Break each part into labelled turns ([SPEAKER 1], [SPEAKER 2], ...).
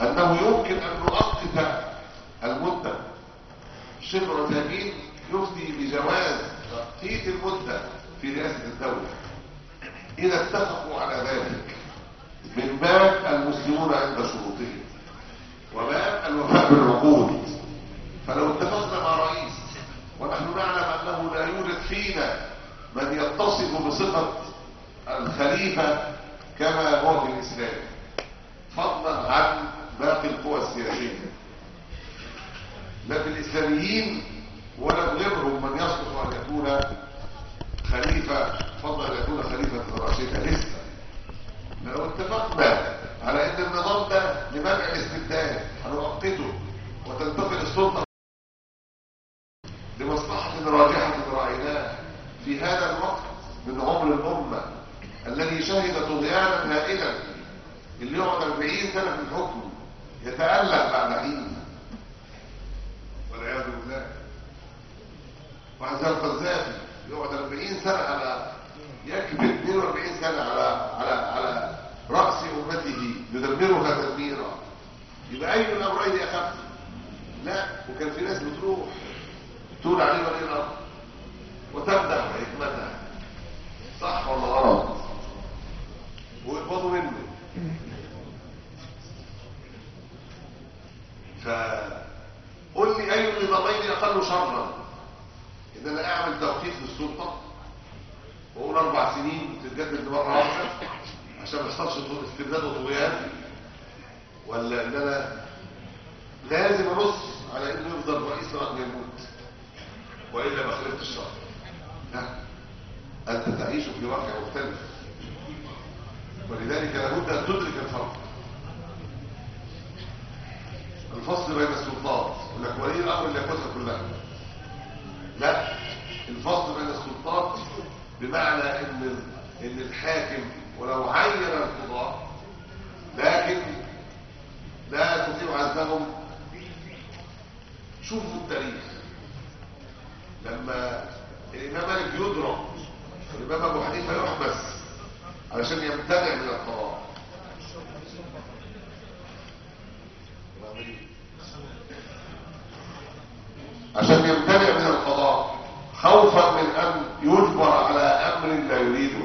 [SPEAKER 1] أنه يمكن أن نؤقت المدة. الشيخ العثيمين يفتي بجواز تأقيت المدة في رئاسة الدولة إذا اتفقوا على ذلك، من باب المسلمون عند شروطهم وباب الوفاء بالعقود. فلو اتفقنا مع رئيس ونحن نعلم أنه لا يوجد فينا من يتصف بصفة الخليفة كما هو في الإسلام، فضلا عن باقي القوى السياسية، لا في الإسلاميين ولا غيرهم من يصلح أن يكون خليفة، فضلا أن يكون خليفة راشدا لسه. لو اتفقنا على أن النظام ده لمنع الاستبداد هنؤقته وتنتقل السلطة لمصلحة راجحة رأيناه في هذا الوقت من عمر الأمة الذي شهد طغيانا هائلا، اللي يقعد 40 سنة في الحكم يتألق بعد حين والعياذ بالله. واحد زي القذافي يقعد 40 سنة على يكبر 42 سنة على رأس أمته يدمرها تدميرا. يبقى أي الأمرين أخف؟ لا. وكان في ناس بتروح تقول عليه ولي الأمر وتمدح بحكمتها، صح ولا غلط؟ ويقبضوا منه. فقل لي أي النظامين أقل شرا؟ إن أنا أعمل توقيف للسلطة وأقول 4 سنين تتجدد مرة واحدة عشان ما يحصلش استبداد وطغيان، ولا إن أنا لازم أنص على إنه يفضل رئيس لغاية ما يموت وإلا ما خالفت الشرع؟ لا، أنت تعيش في واقع مختلف، ولذلك لابد أن تدرك الفرق. الفصل بين السلطات، يقول لك ولي الأمر اللي ياخدها كلها. لا، الفصل بين السلطات بمعنى ان الحاكم ولو عين القضاة لكن لا تطيع عزلهم. شوفوا التاريخ لما الإمام مالك يضرب والإمام أبو حنيفة يحبس علشان يمتنع من القضاء. عشان يمتنع من القضاء خوفا من أن يجبر على أمر لا يريده.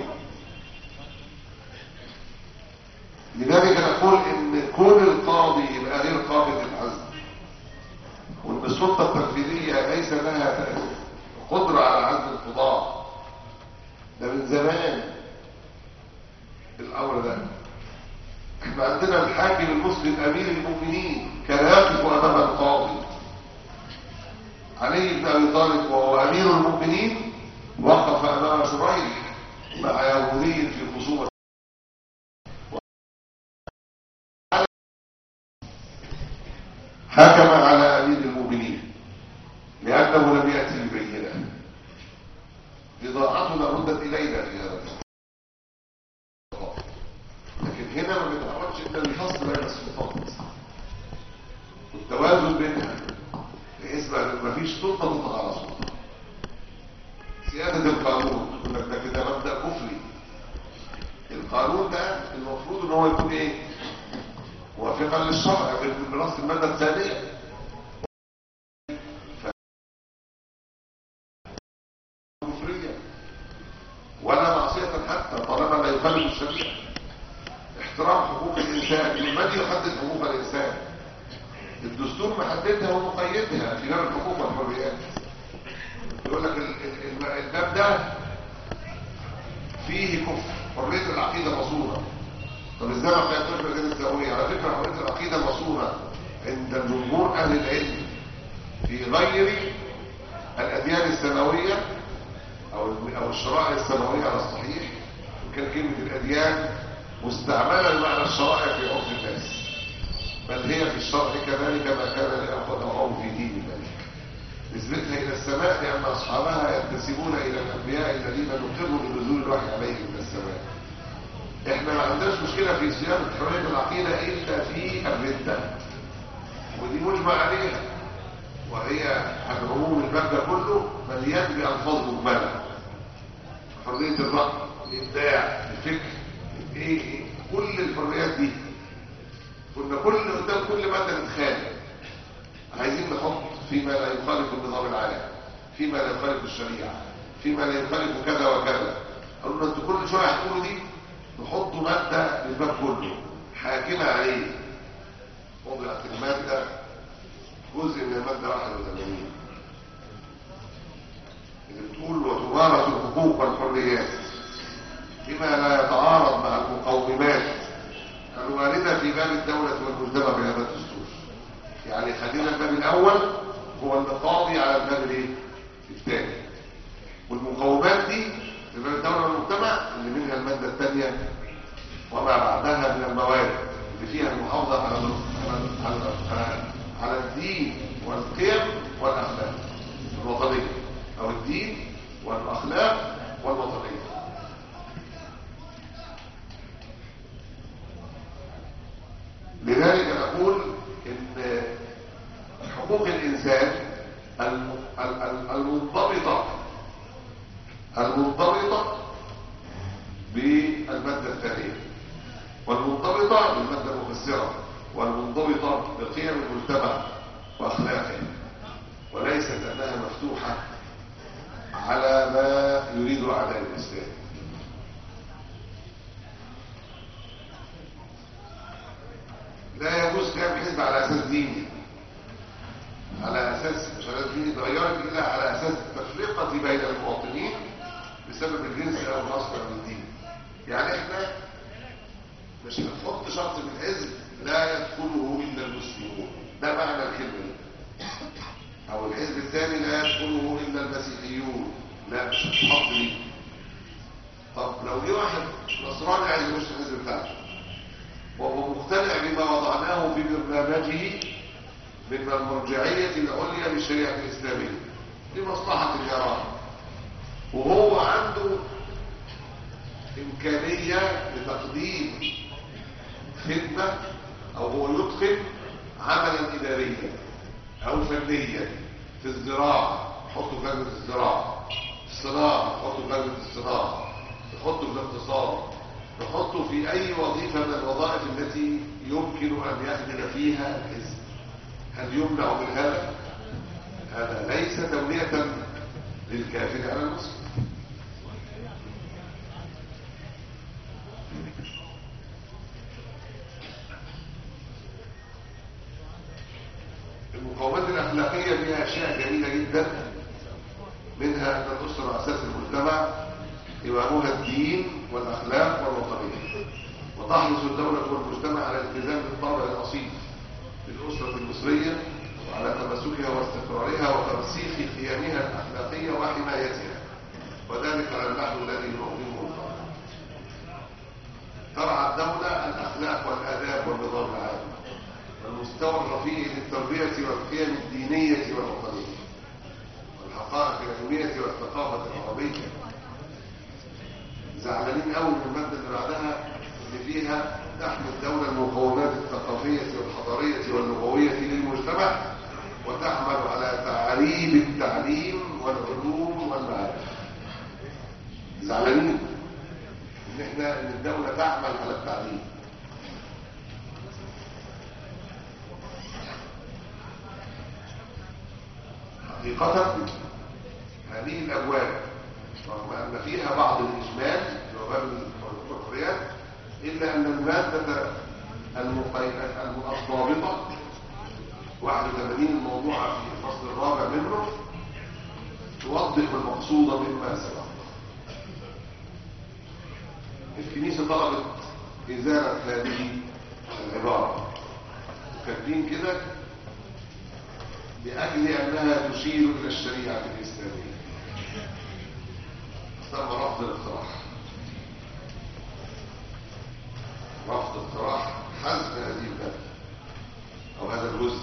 [SPEAKER 1] لذلك نقول إن كون القاضي يبقى غير قابل للعزل، وإن السلطة التنفيذية ليس لها قدرة على عزل القضاء، ده من زمان الأمر ده. احنا عندنا الحاكم المسلم أمير المؤمنين كان يقف أمام القاضي. علي بن أبي طالب وهو أمير المؤمنين وقف أمام شريح مع يهودي في خصومة، حكم على أمير المؤمنين لأنه لم يأتي ببينة. إضاعتنا ردت إلينا في هذا الوقت. لكن هنا ما بنتعرضش إلا الفصل بين السلطات والتوازن بينها، بحيث ما فيش سلطة تطغى على سلطة. سيادة القانون يقول لك ده كده مبدأ كفري. القانون ده المفروض ان هو يكون ايه؟ موافقا للشرع بنص المادة الثانية. كفرية ولا معصية حتى طالما لا يخالف الشريعة. احترام حقوق الإنسان، من يحدد حقوق الإنسان؟ الدستور محددها ومقيدها في باب الحقوق والحريات. يقول لك الباب ده فيه كفر، حرية العقيدة مصونة. طب ازاي ما قيدتوش بالدين السوية؟ على فكرة حرية العقيدة مصونة عند جمهور أهل العلم في غير الأديان السماوية أو الشرائع السماوية على الصحيح. وكان كلمة الأديان مستعملة بمعنى الشرائع في عرف الناس، بل هي في الشرع كذلك ما كان لأخذهم في دين الملك. نسبتها إلى السماء لأن أصحابها ينتسبون إلى الأنبياء الذين نقروا بنزول الوحي عليهم من السماء. إحنا ما عندناش مشكلة في صيانة حرية العقيدة إلا في الردة، ودي مجمع عليها، وهي عن عموم الباب ده كله مليان بألفاظ مجملة. حرية الرأي، الإبداع، الفكر، إيه كل الحريات دي كنا كل قدام كل مادة نتخانق، عايزين نحط فيما لا يخالف النظام العام، فيما لا يخالف الشريعة، فيما لا يخالف كذا وكذا. قالوا لنا انتوا كل شوية هتقولوا دي، نحطوا مادة للباب كله حاكمة عليه. وضعت المادة جزء من المادة 81 اللي بتقول وتمارس الحقوق والحريات بما لا يتعارض مع المقومات الواردة في باب الدولة والمجتمع بهذا الدستور. يعني خلينا الباب الأول هو اللي قاضي على الباب الثاني، والمقومات دي في باب الدولة والمجتمع اللي منها المادة الثانية وما بعدها من المواد اللي فيها المحافظة على الدين والقيم والأخلاق الوطنية، أو الدين والأخلاق والوطنية. لذلك نقول إن حقوق الإنسان المنضبطة بالمادة الثانية، والمنضبطة بالمادة المفسرة، والمنضبطة بقيم المجتمع وأخلاقه، وليست أنها مفتوحة على ما يريد أعداء الإسلام. لا يجوز قيام حزب على أساس ديني، على أساس مش على ديني اتغيرت إلا على أساس التفرقة بين المواطنين بسبب الجنس أو النصب أو الدين. يعني إحنا مش هنحط شرط في الحزب لا يدخله إلا المسلمون، ده معنى الكلمة دي. أو الحزب الثاني لا يدخله إلا المسيحيون، لا مش هتحط دي. طب لو جه واحد نصراني عايز يخش الحزب بتاعته وهو مقتنع بما وضعناه في برنامجه من المرجعية العليا للشريعة الإسلامية لمصلحة الجراحة، وهو عنده إمكانية لتقديم خدمة أو هو يتقن عملا إداريا أو فنيا في الزراعة، يحطوا في لجنة الزراعة، في الصناعة يحطوا في لجنة الصناعة، يحطوا في الاقتصاد، يحطوا في أي وظيفة من الوظائف التي يمكن أن يخدم فيها الحزب. هل يمنع من هذا؟ هذا ليس تولية للكافر على المسلم. المقومات الأخلاقية فيها أشياء جميلة جدا، منها أن الأسرة أساس المجتمع، إمامها الدين والأخلاق والوطنية، وتحرص الدولة والمجتمع على الالتزام بالطابع الأصيل للأسرة المصرية وعلى تماسكها واستقرارها وترسيخ قيمها الأخلاقية وحمايتها، وذلك على النحو الذي ينظمه الله. ترعى الدولة الأخلاق والآداب والنظام العام والمستوى الرفيع للتربية والقيم الدينية والوطنية والحقائق العلمية والثقافة العربية. زعلانين قوي من المادة اللي بعدها اللي فيها تحمل الدولة المقومات الثقافية والحضارية واللغوية للمجتمع، وتعمل على تعريب التعليم والعلوم والمعارف. زعلانين ان الدولة تعمل على التعليم. حقيقة هذه الأبواب رغم أن فيها بعض الإجمال في باب الحريات، إلا أن المادة الضابطة 81 الموضوعة في الفصل الرابع منه توضح المقصود مما سبق. الكنيسة طلبت إزالة هذه العبارة وكاتبين كده لأجل أنها تشير إلى الشريعة الإسلامية. تم رفض الاقتراح، رفض اقتراح حذف هذه المادة أو هذا الجزء.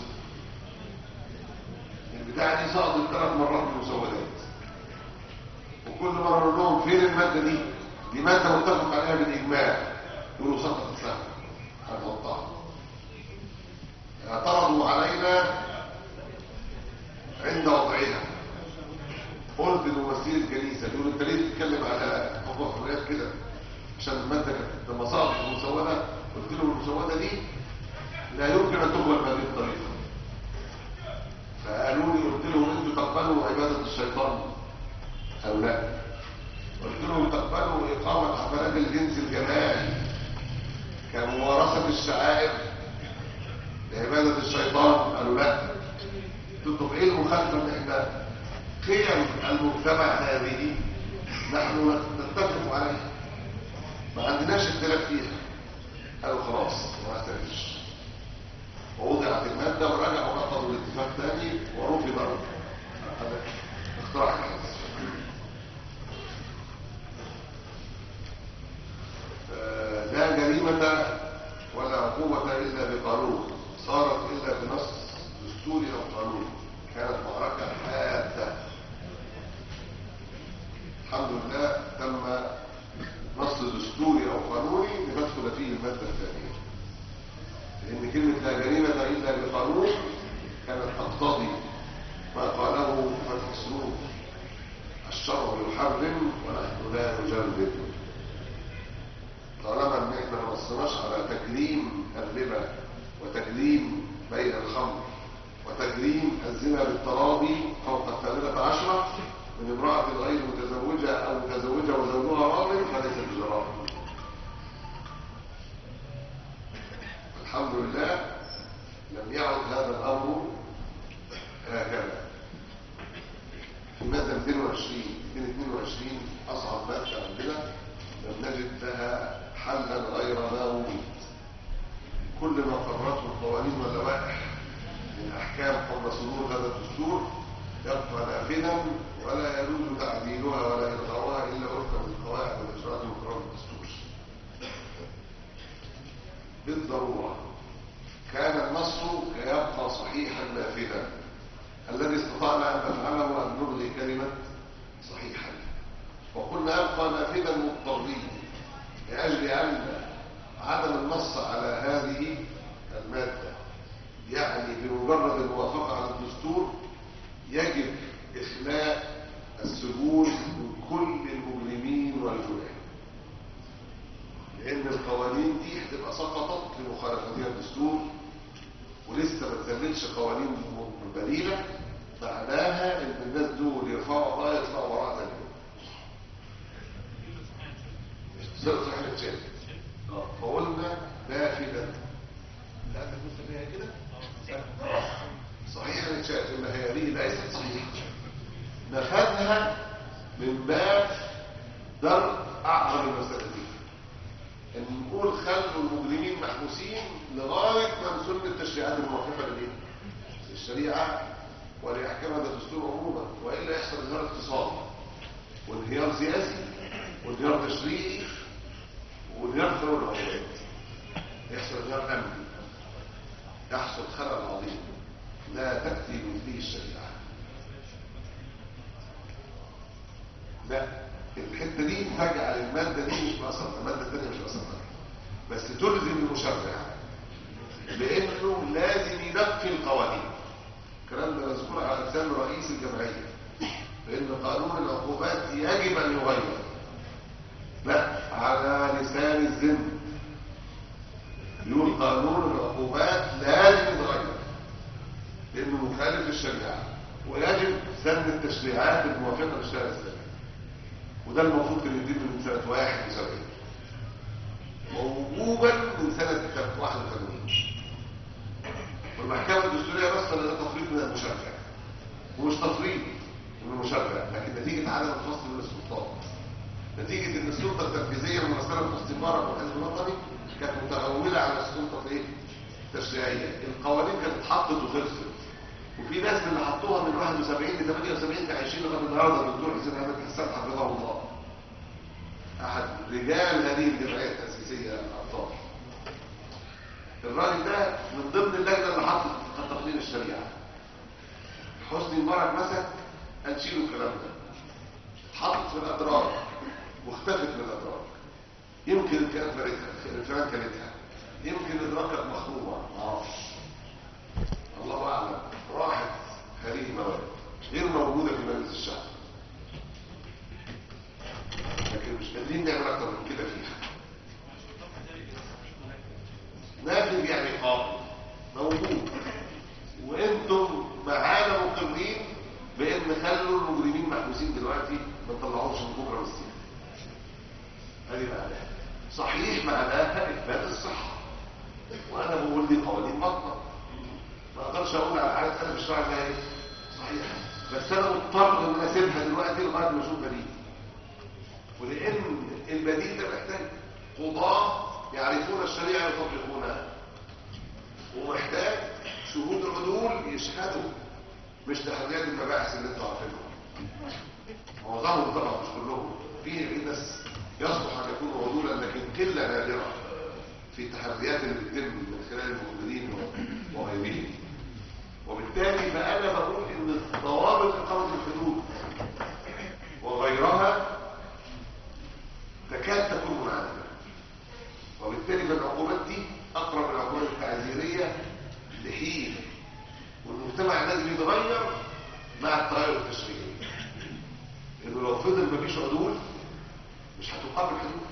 [SPEAKER 1] البتاعة دي سقطت 3 مرات من المسودات، وكل مرة نقول لهم فين المادة دي؟ دي مادة متفق عليها بالإجماع، يقولوا سقطت سهل هنحطها. اعترضوا علينا عند وضعها. قلت لممثلي الكنيسة يقولوا انت ليه تتكلم على موضوع حريات كده؟ عشان المادة كانت لما سقطت المسودة قلت لهم المسودة دي لا يمكن ان تقبل بهذه الطريقه. فقالوا لي، قلت لهم انتوا تقبلوا عباده الشيطان او لا؟ قلت لهم تقبلوا اقامه حفلات الجنس الجماعي كممارسه الشعائر لعباده الشيطان؟ قالوا لا. قلت لهم ايه المخالفه ان احنا قيم المجتمع هذه نحن نتفق عليها، ما عندناش اختلاف فيها. قالوا خلاص ما اختلفش، ووضعت الماده ورجعوا نقضوا الاتفاق ثاني ورفض هذا اقتراح الحزب. لا جريمه ولا عقوبه الا بقانون، صارت الا بنص دستوري او قانوني. كانت معركه حاده، الحمد لله تم نص دستوري او قانوني لتدخل فيه الماده الثانيه، لان كلمه لا جريمه الا بقانون كانت تقتضي ما قاله فتح السرور: الشرع يحرم ونحن لا نجرد. طالما ان احنا ما نصناش على تجريم الربا وتجريم بيع الخمر وتجريم الزنا بالتراضي فوق 18 من امرأة غير متزوجة أو متزوجة وزوجها راض، فليس بجرائم. الحمد لله لم يعد هذا الأمر هكذا. في مادة 222 أصعب مادة عندنا لم نجد لها حلا غير ما وجد. كل ما قررته القوانين واللوائح من أحكام قبل صدور هذا الدستور يبقى نافذا ولا يجوز تعديلها ولا إلغاؤها إلا وفقا للقواعد والإجراءات المقررة بالدستور بالضرورة. كان النص يبقى صحيحا نافذا، الذي استطعنا أن نفعله أن نلغي كلمة صحيحا، وقلنا يبقى نافذا مضطرين لأجل أن عدم النص على هذه المادة يعني بمجرد الموافقة على الدستور يجب إخلاء السجون من كل المجرمين والجناه، لأن القوانين دي هتبقى سقطت لمخالفتها الدستور ولسه ما تزلتش قوانين بديلة معناها إن الناس دول يرفعوا قضايا يطلعوا وراء تاني. صرت احنا تشاهد فقلنا نافذا لا تكون فيها كده صحيح نتشاهد ان هذه ليست صحيحه، نفذها من باب درء اعظم المسائل، ان نقول خلوا المجرمين محبوسين لغايه ما نسن التشريعات الموافقه للشريعه ولاحكام هذا الدستور عموما، والا يحصل انهيار اقتصادي وانهيار سياسي وانهيار تشريعي وانهيار قانون العقوبات، يحصل انهيار امني، يحصل خلل عظيم لا تأتي مثله الشريعة. لا، الحتة دي تجعل المادة دي مش مأثرة، المادة الثانية مش مأثرة، بس تلزم المشرع بأنه لازم ينفي القوانين. الكلام ده مذكور على لسان رئيس الجمعية بأن قانون العقوبات يجب أن يغير، لا على لسان الذم يقول قانون العقوبات لازم يتغير لأنه مخالف للشريعة ويجب سن التشريعات الموافقة للشريعة الإسلامية، وده المفروض كان يتم من سنة 71 ووجوبا من سنة 81. والمحكمة الدستورية بس ده تفريط من المشرع، ومش تفريط من المشرع لكن نتيجة عدم الفصل من السلطات، نتيجة ان السلطة التنفيذية الممثلة في الاستمارة والحزب الوطني كانت متغولة على السلطة التشريعية. القوانين كانت اتحطت وخلصت، وفي ناس من اللي حطوها من 71 ل 78 عايشين لغايه النهارده. الدكتور حسين احمد حسان حفظه الله احد رجال هذه الجمعيه التاسيسيه الابطال، الراجل ده من ضمن اللجنه اللي حطت تقنين الشريعه. حسني مبارك مسك قال شيلوا الكلام ده، اتحطت في الادراج واختفت من الادراج. يمكن الفئران كلتها، يمكن ادراكها مخرومه، ما اعرفش، الله اعلم. راحت هذه المواد غير موجوده في مجلس الشعب، لكن مش قادرين نعمل اكتر من كده فيها. نافذ يعني قابل، مساله الشرع انها ايه؟ صحيحه، بس انا مضطر ان انا اسيبها دلوقتي لغايه ما اشوف بديل. ولان البديل ده محتاج قضاه يعرفون الشريعه ويطبقونها، ومحتاج شهود عدول يشهدوا، مش تحريات المباحث اللي انتوا عارفينها. معظمهم طبعا مش كلهم، في ناس يصلح ان يكونوا عدولا لكن قله نادره في التحريات اللي بتتم من خلال المخبرين وغيرهم. وبالتالي فانا بقول ان ضوابط اقامه الحدود وغيرها تكاد تكون منعدمه، وبالتالي فالعقوبات دي اقرب العقوبات التعزيريه لحين، والمجتمع لازم يتغير مع التغير التشريعي. انه لو فضل مفيش عدول مش هتقام الحدود،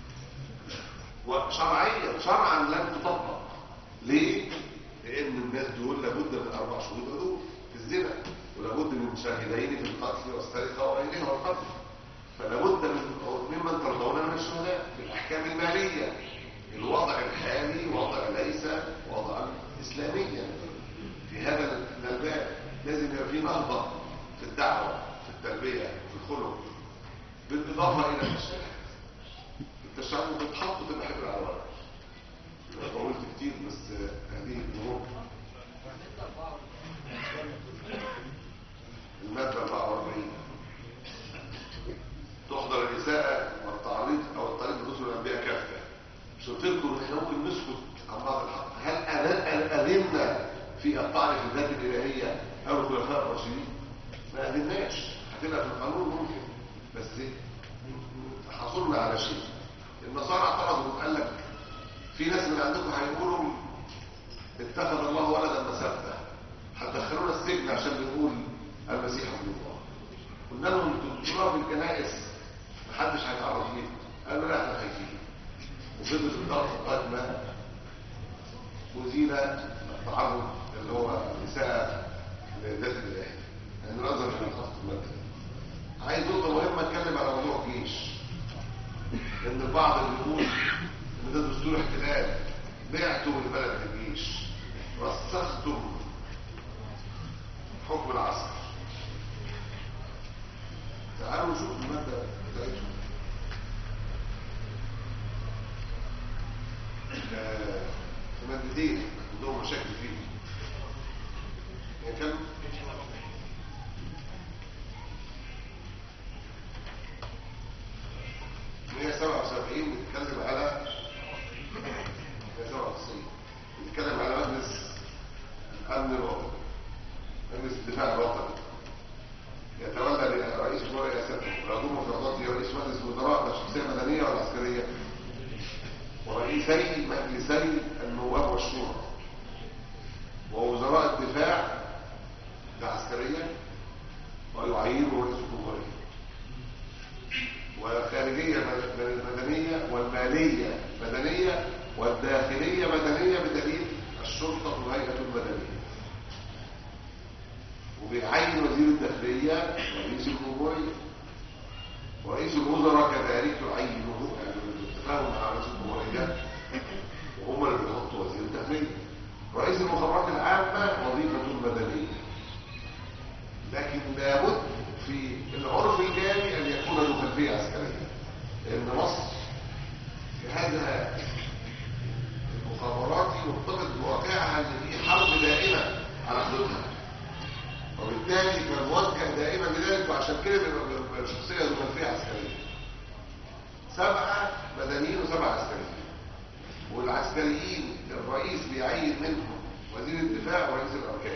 [SPEAKER 1] وشرعيا شرعا لن تطبق. ليه؟ لان الناس دول لابد من 4 شهود عدول في الزنا، ولابد من شاهدين في القتل والسرقه وغيرها والقتل، فلابد ممن ترضون من الشهداء. في الاحكام الماليه الوضع الحالي وضع ليس وضعا اسلاميا في هذا الباب. لازم يبقى في نهضه في الدعوه، في التربيه، في الخلق، بالاضافه الى التشريع. التشريع ممكن تحط تبقى حبر على ورق. انا طولت كتير بس هذه الظروف. الماده 44 تحضر الاساءه والتعريض او الطريق برسل الانبياء كافه. مش قلت لكم احنا ممكن نسكت عن بعض الحق؟ هل اذنا في الطعن في الذات الالهيه او الخلفاء الراشدين؟ ما اذناش، هتبقى في القانون ممكن، بس حصلنا على شيء. النصارى اعترضوا وقال لك في ناس من عندكم هيقولوا اتخذ الله ولدا مسافه، هتدخلونا السجن عشان بنقول المسيح ابن الله. قلنا لهم انتوا بتقولوها في الكنائس محدش هيتعرض ليه. قالوا لا احنا خايفين، وفضلوا في الضغط لغايه ما أزيل التعرض اللي هو الإساءة للذات الإلهية. يعني نظر في الخط المادة. عايز نقطة مهمة اتكلم على موضوع الجيش. لأن البعض اللي بيقول إن ده دستور احتلال، بعتوا البلد للجيش، رسختم حكم العسكر. تعالوا نشوف المادة بتاعتهم. مادتين عندهم مشاكل فيه. يعني كم 177 بيتكلم على 197 بيتكلم على مجلس الامن الوطني، مجلس الدفاع الوطني يتولى رئيس الجمهوريه رئاسته، ويضم مفرداته رئيس مجلس الوزراء ده شخصيه مدنيه ولا عسكريه؟ ورئيسي مجلسي النواب والشورى، ووزراء الدفاع ده عسكريا ويعينه رئيس الجمهوريه، والخارجيه مدنيه والماليه مدنيه والداخليه مدنيه بدليل الشرطه الهيئه المدنيه، وبيعين وزير الداخليه رئيس الجمهوريه، ورئيس الوزراء كذلك يعينه بالاتفاق مع رئيس الجمهوريه، وهم اللي بيحطوا وزير الداخليه. رئيس المخابرات العامه وظيفه مدنيه، لكن لابد في العرف الجاري ان يكون له خلفيه عسكريه، لان مصر جهازها المخابراتي مرتبط بواقعها اللي فيه حرب دائمه على حدودها، وبالتالي فالموجه دائما لذلك، وعشان كده بيبقى شخصيه ذو خلفيه عسكريه. 7 مدنيين و7 عسكريين، والعسكريين الرئيس بيعين منهم وزير الدفاع ورئيس الاركان،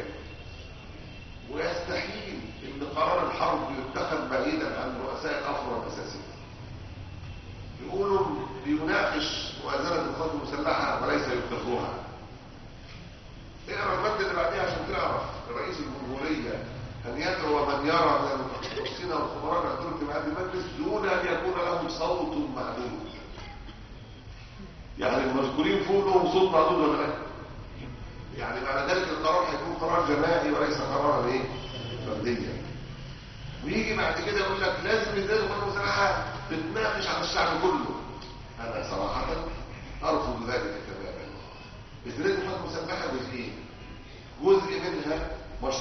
[SPEAKER 1] ويستحيل ان قرار الحرب يتخذ بعيدا عن رؤساء الافرع الاساسيه. يقولوا بيناقش موازنه القوات المسلحه وليس يقرها. اقرا الماده اللي بعديها عشان تعرف رئيس الجمهوريه ان يدعو من يرى من المتخصصين والخبراء يحضروا اجتماعات المجلس دون ان يكون لهم صوت محدود. يعني المذكورين فوق لهم صوت محدود ولا لا؟ يعني معنى ذلك القرار هيكون قرار جماعي وليس قرارا ايه؟ فرديا. ويجي بعد كده يقول لك لازم الناس والمسلحه تتناقش على الشعب كله. انا صراحه ارفض ذلك تماما. لازم القوات المسلحه جزئين، جزء منها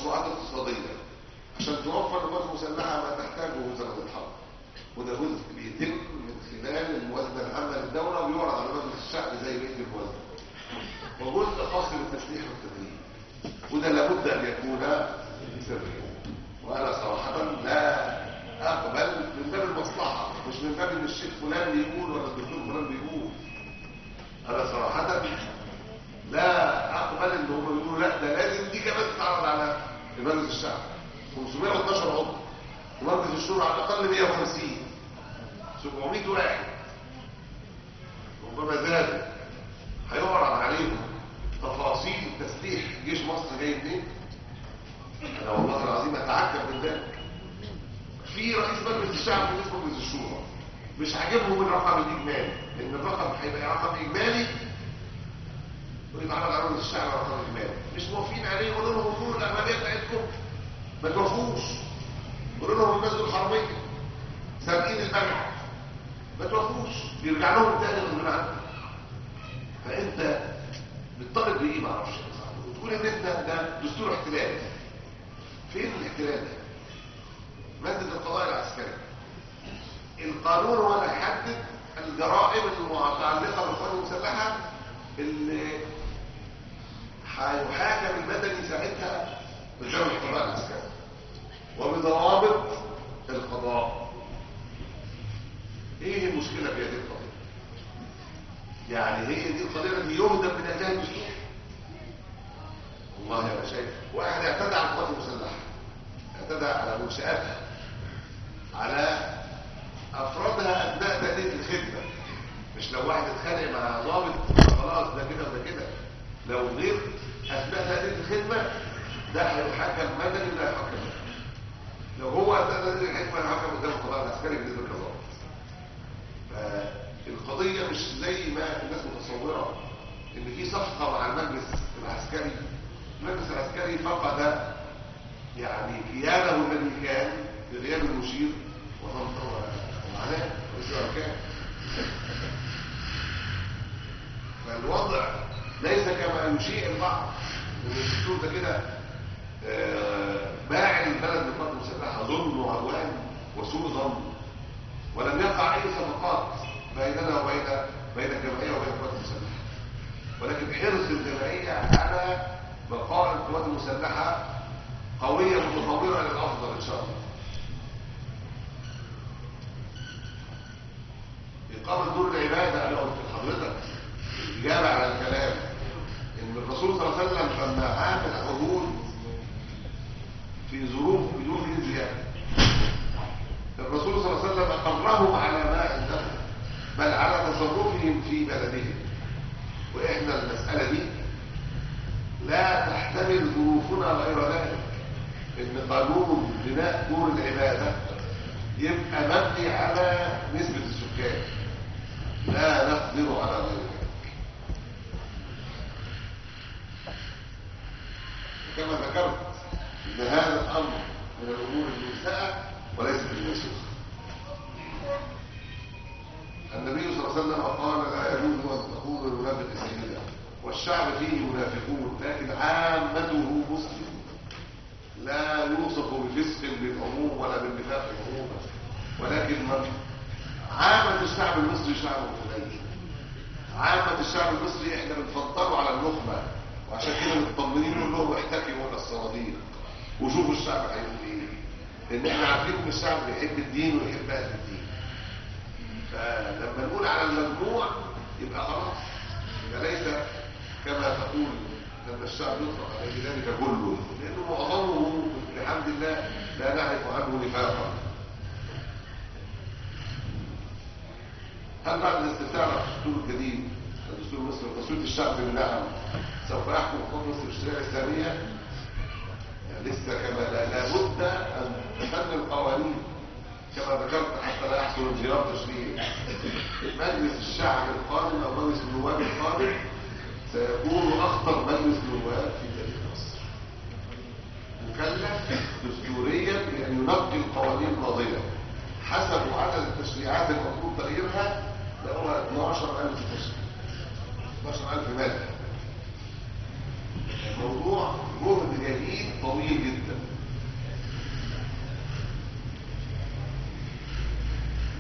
[SPEAKER 1] وده جزء بيتم من خلال الموازنه العامه للدوله ويعرض على مجلس الشعب زي بقيه الموازنه. وجزء خاص بالتسليح والتدريب، وده لابد ان يكون سريا. وانا صراحه لا اقبل من باب المصلحه، مش من باب ان الشيخ فلان بيقول ولا الدكتور فلان بيقول. انا صراحه لا اقبل ان هم يقولوا لا ده لازم دي كمان تتعرض على مجلس الشعب. 512 عضو ومجلس الشورى على الاقل 150، 700 واحد ربما زادوا، هيعرض عليهم تفاصيل تسليح جيش مصر جاي منين؟ انا والله العظيم اتعجب من ذلك. في رئيس مجلس الشعب ورئيس مجلس الشورى مش عاجبهم الرقم الاجمالي، لان الرقم هيبقى رقم اجمالي ويتعرض على مجلس الشعب رقم اجمالي، مش موافقين عليه. يقولوا لهم انظروا الاغلبيه بتاعتكم، ما توافقوش. يقولوا لهم الناس دول حراميه سابقين المجمع، ما توافقوش، بيرجع لهم تاني من عنده. فانت بتطالب بايه؟ ما اعرفش، وتقول ان انت ده دستور احتلال. فين الاحتلال ده؟ ماده القضاء العسكري، القانون هو اللي يحدد الجرائم المتعلقه بالقوات المسلحه اللي هيحاكم المدني ساعتها قدام القضاء العسكري وبضوابط القضاء. ايه المشكله في هذه القضيه؟ يعني هي دي القضيه التي يهدم من اجلها الدستور؟ والله انا شايف واحد اعتدى على القوات المسلحه، اعتدى على منشاتها، على افرادها اثناء تاديه الخدمه. مش لو واحد اتخانق مع ضابط خلاص ده كده وده كده، لو غير اثناء تاديه الخدمه ده هيحاكم مدني ولا هيحاكم مدني. لو هو اثناء تاديه الخدمه هيحاكم قدام القضاء العسكري بالنسبه للضابط. فالقضيه مش زي ما الناس متصوره ان في صفقه مع المجلس العسكري. المجلس العسكري فقد يعني كيانه الذي كان بغياب المشير ومعناه رئيس الاركان. فالوضع ليس كما يشيع البعض ان الدستور ده كده باع البلد للقوات المسلحه ظلم وعدوان وسوء ظن، ولم يقع اي صفقات بيننا بين الجمعيه وبين القوات المسلحه، ولكن حرص الجمعيه على بقاء القوات المسلحه قويه متطوره للافضل ان شاء الله. إقامة دور العبادة، أنا قلت لحضرتك إجابة على الكلام إن الرسول صلى الله عليه وسلم لما عامل عهود في ظروف بدون زيادة، الرسول صلى الله عليه وسلم أقرهم على ما عندهم بل على تصرفهم في بلدهم. وإحنا المسألة دي لا تحتمل ظروفنا غير ذلك، إن قانون بناء دور العبادة يبقى مبني على نسبة السكان، لا نقدر على ذلك. كما ذكرت ان هذا الامر من الامور المنسأة وليس بالمنسوخ. النبي صلى الله عليه وسلم قال لا يجوز ان تكون المنافق سيدا، والشعب فيه منافقون لكن عامته مسلم، لا يوصف بفسق بالعموم ولا بالنفاق عموما، ولكن من عامة الشعب المصري شعب قليل. عامة الشعب المصري احنا بنفضله على النخبة، وعشان كده مطمنين نقول لهم احتكموا الى الصناديق وشوفوا الشعب هيقول ايه، لان احنا عارفين ان الشعب بيحب الدين ويحب اهل الدين. فلما نقول على الممنوع يبقى خلاص، يبقى ليس كما تقول لما الشعب يطلق على ذلك كله، لانه معظمه بحمد الله لا نعرف عنه نفاقا. هل بعد الاستفتاء على الدستور الجديد الدستور مصر وتصويت الشعب بالنعم سوف يحكم حكم مصر الشريعه الاسلاميه؟ يعني لسه كما لابد ان تفن القوانين كما ذكرت حتى لا يحصل انفجار تشريعي. مجلس الشعب القادم او مجلس النواب القادم سيكون اخطر مجلس نواب في تاريخ مصر، مكلف دستوريا بان ينقي القوانين الناضله حسب عدد التشريعات المطلوب تغييرها، ده هو 12000 تشريع، 12000 ماده. الموضوع جهد جديد طويل جدا.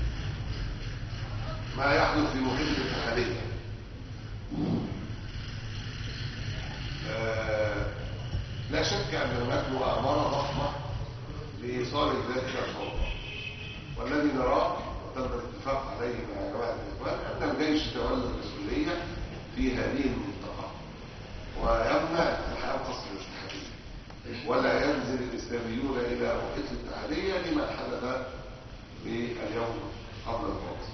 [SPEAKER 1] شك ان هناك مؤامره ضخمه لايصال الذات الى الفوضى، والذي نراه وتم الاتفاق عليه مع جماعه الاخوان ان الجيش يتولى المسؤوليه في هذه المنطقه ويمنع الحياه الخاصه بالاتحاديه، ولا ينزل الاسلاميون الى محيط الاتحاديه لما حدث باليوم قبل الماضي.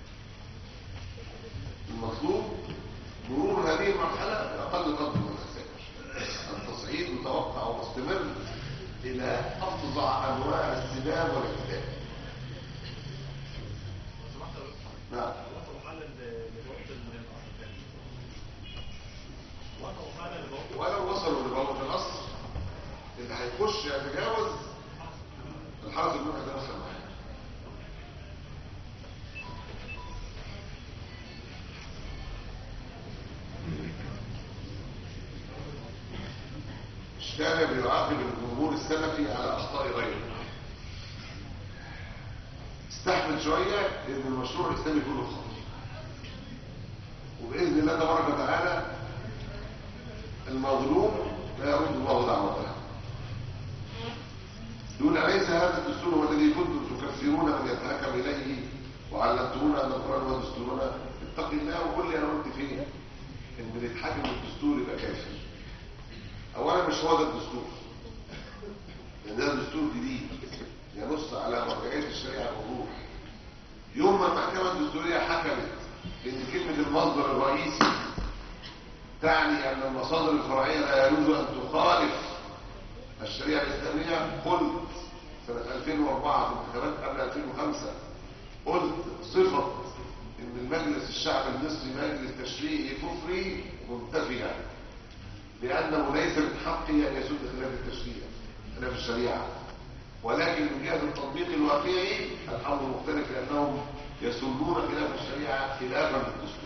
[SPEAKER 1] المطلوب مرور هذه المرحله باقل قدر من الخسائر. التصعيد متوقع ومستمر الى افظع انواع السباب والاعتداء. نعم. ولو وصلوا لبوابه القصر اللي هيخش يتجاوز الحرس الملك هيدخل معاه. الشارع بيعاقب الجمهور السلفي على اخطاء غيره. استحمل شويه ان المشروع الاسلامي كله خطر، وباذن الله تبارك وتعالى المظلوم لا يرد الله دعوته. يقول أليس هذا الدستور هو الذي كنتم تكفرون من يتحكم اليه وعلمتمون ان القران هو دستورنا؟ اتق الله وقل لي انا قلت فين ان بنتحكم بالدستور يبقى كافر. اولا مش هو ده الدستور، لان ده دستور جديد ينص على مرجعيه الشريعه بوضوح. يوم ما المحكمه الدستوريه حكمت ان كلمه المصدر الرئيسي تعني ان المصادر الفرعيه لا يجوز ان تخالف الشريعه الاسلاميه، قلت سنه 2004 في انتخابات قبل 2005 قلت صفه ان المجلس الشعب المصري مجلس تشريعي كفري منتفيه، لانه ليس من حقه ان يسد خلاف التشريع خلاف الشريعه، ولكن من جهه التطبيق الواقعي الامر مختلف، لانهم يسنون خلاف الشريعه خلافا للدستور.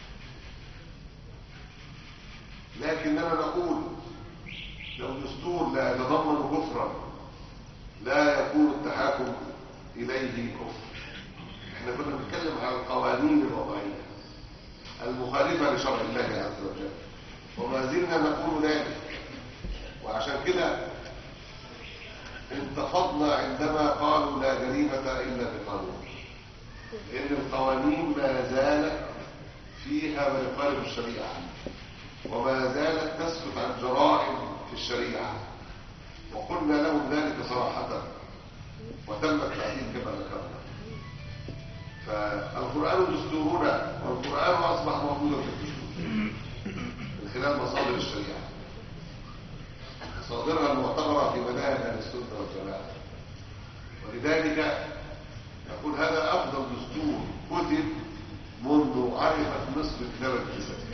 [SPEAKER 1] لكننا نقول لو دستور لا يتضمن كفرا لا يكون التحاكم اليه كفر. احنا كنا بنتكلم على القوانين الوضعيه المخالفه لشرع الله عز وجل، وما زلنا نقول ذلك. وعشان كده انتفضنا عندما قالوا لا جريمه الا بالقانون، لان القوانين ما زالت فيها ما يخالف الشريعه، وما زالت تسكت عن جرائم في الشريعه، وقلنا لهم ذلك صراحه وتم التعديل كما ذكرنا. فالقران دستورنا، والقران اصبح موجودا في الدستور من خلال مصادر الشريعه، مصادرها المعتبره في مناهج اهل السنه والجماعه. ولذلك نقول هذا افضل دستور كتب منذ عرفت مصر كتابه الدساتير.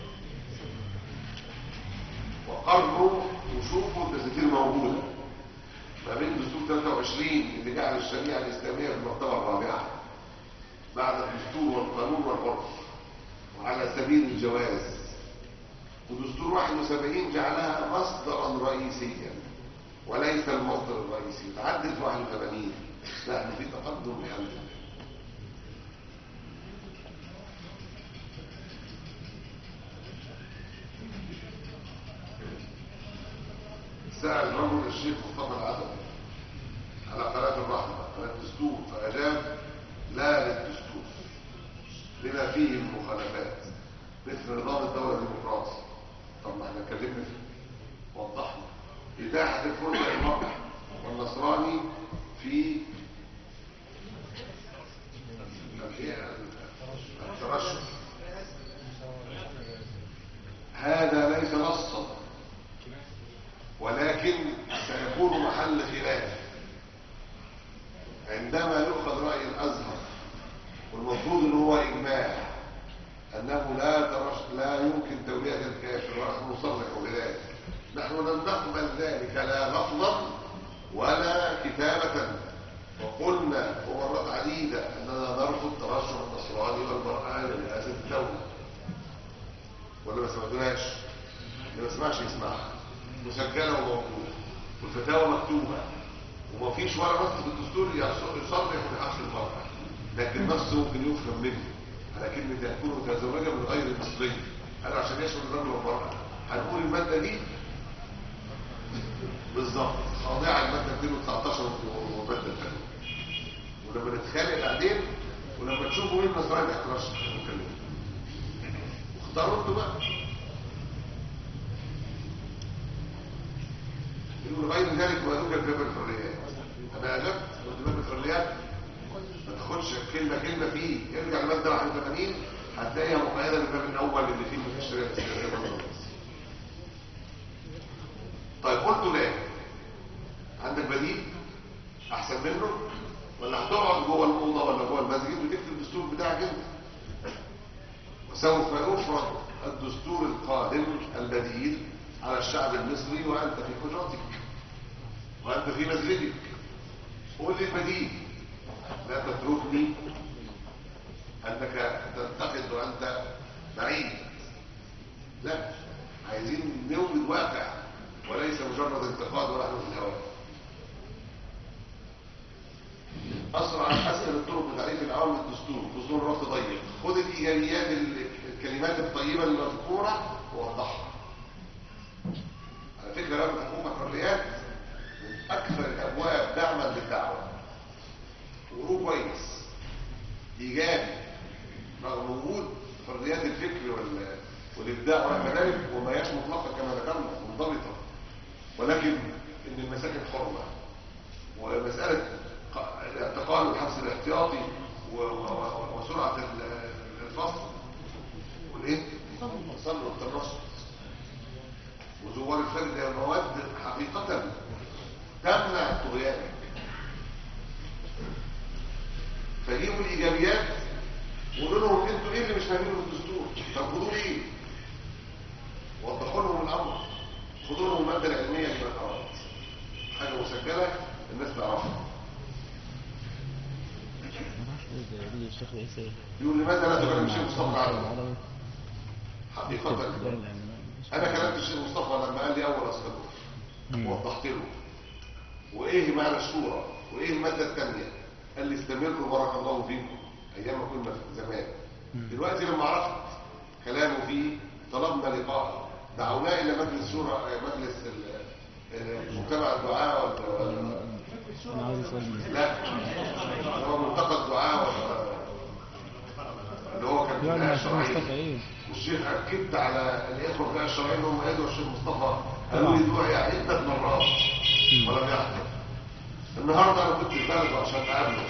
[SPEAKER 1] وقرروا وشوفوا الدساتير موجوده ما بين دستور 23 اللي جعل الشريعه الاسلاميه في المرتبه الرابعه بعد الدستور والقانون والعرف وعلى سبيل الجواز، ودستور 71 جعلها مصدرا رئيسيا وليس المصدر الرئيسي. تعدل في 81. نحن في تقدم بحمد الله. سأل رجل الشيخ مصطفى العدوي على قناة الرحمة قناة الدستور، فأجاب لا للدستور لما فيه المخالفات مثل نظام الدولة الديمقراطي. طب ما احنا اتكلمنا فيه وضحنا إتاحة الفرصة للمرأة والنصراني في الترشح. هذا ليس نصا، ولكن سيكون محل خلاف عندما يؤخذ رأي الأزهر، والمفروض ان هو إجماع أنه لا يمكن تولية الكافر، ونحن نصرح بذلك. نحن لم نقبل ذلك لا لفظا ولا كتابة، وقلنا ومرات عديدة أننا نرفض ترشح النصراني والمرأة لرئاسة الدولة. ولا ما سمعتوناش؟ اللي ما سمعش يسمعها، مسجلة وموجودة والفتاوى مكتوبة، وما فيش ولا نص في الدستور يصرح بحق المرأة، لكن نص ممكن يفهم منه على كلمة يكون متزوجة من غير المصري. أنا عشان يشمل الرجل والمرأة هنقول المادة دي بالظبط خاضعه الماده 219 والماده الثانيه. ولما نتخانق بعدين ولما تشوفوا مين نصراني ما يحترمش نتكلم. واختاروا انتوا بقى. يقولوا غير ذلك ما يوجد باب الحريات. انا اجبت قلت باب الحريات ما تاخدش كلمه فيه، ارجع لماده 81 هتلاقيها مقيده بالباب الاول اللي فيه في الشريعه الاسلاميه. طيب قلت لا، عندك بديل احسن منه؟ ولا هتقعد جوه الاوضه ولا جوه المسجد وتكتب الدستور بتاعك انت؟ وسوف يفرض الدستور القادم البديل على الشعب المصري وانت في حجرتك وانت في مسجدك. قول لي البديل، لا تتركني انك تنتقد وانت بعيد. لا، عايزين نوجد واقع وليس مجرد انتقاد ونحن في الهواء. اسرع حسن الطرق لتعريف العوام للدستور، دستور رفض ضيق. خد الايجابيات الكلمات الطيبه المذكوره ووضحها. على فكره باب الحقوق والحريات من اكثر الابواب دعما للدعوه. وروح كويس ايجابي رغم وجود حريات الفكر والابداع والمدارك وما هياش مطلقه كما ذكرنا منضبطه، ولكن ان المساكن حرمه ومساله الاعتقال والحبس الاحتياطي وسرعه الفصل والايه؟ الصبر والترصد وزوار الفرد هي مواد حقيقه تمنع الطغيان. فجيبوا الايجابيات وقولوا لهم انتوا ايه اللي مش فاهمينه في الدستور؟ طب خدوا ايه؟ وضحوا لهم الامر، خدوا لهم الماده العلميه اللي بقى حاجه مسجله الناس تعرفها. يقول لماذا لا تكلم الشيخ مصطفى عنه؟ حقيقه انا كلمت الشيخ مصطفى لما قال لي اول اصدقه ووضحت له وايه معنى الشورى وايه الماده الثانيه. قال لي استمروا بارك الله فيكم ايام ما كنا في زمان. دلوقتي لما عرفت كلامه فيه طلبنا لقاء، دعوناه الى مجلس شورى مجلس مجتمع الدعاء لا هو ملتقى الدعاء اللي هو كان في الهيئه الشرعيه. والشيخ اكدت على الاخوه في الهيئه الشرعيه انهم يدعوا الشيخ مصطفى، قالوا لي دعي عده مرات ولم يحضر. النهارده انا كنت في بلده عشان اقابله